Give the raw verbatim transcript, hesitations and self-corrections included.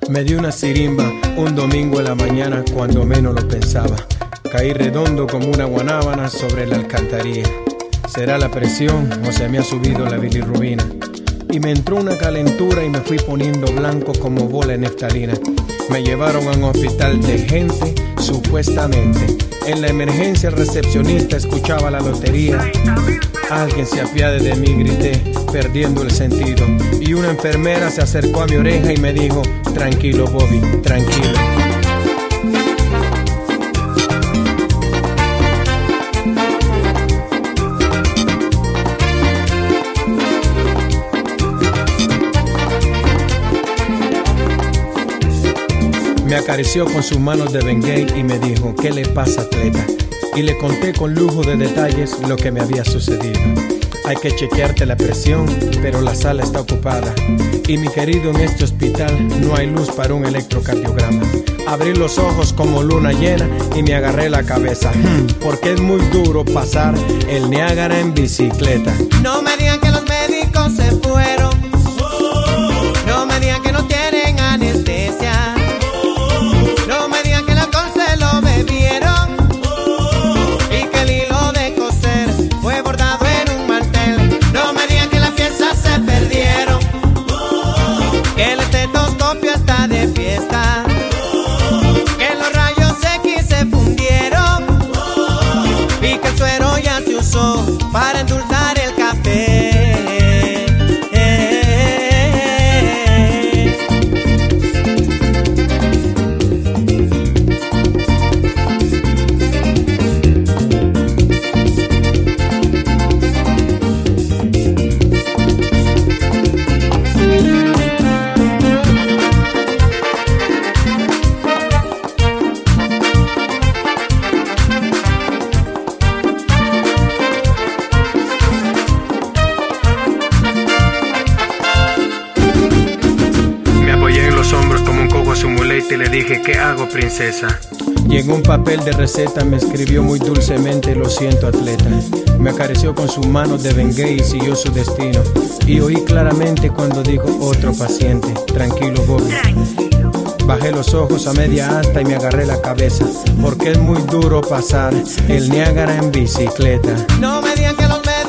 Me dio una sirimba un domingo en la mañana cuando menos lo pensaba. Caí redondo como una guanábana sobre la alcantarilla. ¿Será la presión o se me ha subido la bilirrubina? Y me entró una calentura y me fui poniendo blanco como bola de neftalina. Me llevaron a un hospital de gente, supuestamente. En la emergencia el recepcionista escuchaba la lotería. Alguien se apiade de mí, grité, perdiendo el sentido. Y una enfermera se acercó a mi oreja y me dijo: tranquilo, Bobby, tranquilo. Me acarició con sus manos de Bengay y me dijo: ¿qué le pasa, atleta? Y le conté con lujo de detalles lo que me había sucedido. Hay que chequearte la presión, pero la sala está ocupada. Y mi querido, en este hospital no hay luz para un electrocardiograma. Abrí los ojos como luna llena y me agarré la cabeza, porque es muy duro pasar el Niágara en bicicleta. No me digan que los médicos se fueron. No me digan que no tienen anestesia. No me digan que el alcohol se lo bebieron y que el hilo de coser fue bordado en un mantel. No me digan que las piezas se perdieron, que el estetoscopio está de fiesta, que los rayos X se fundieron y que el suero ya se usó para endulzar el café. Y le dije: ¿qué hago, princesa? Y en un papel de receta me escribió muy dulcemente: lo siento, atleta. Me acarició con sus manos de Bengay y siguió su destino. Y oí claramente cuando dijo: otro paciente, tranquilo, Bobby. Bajé los ojos a media asta y me agarré la cabeza, porque es muy duro pasar el Niágara en bicicleta. No me digan que los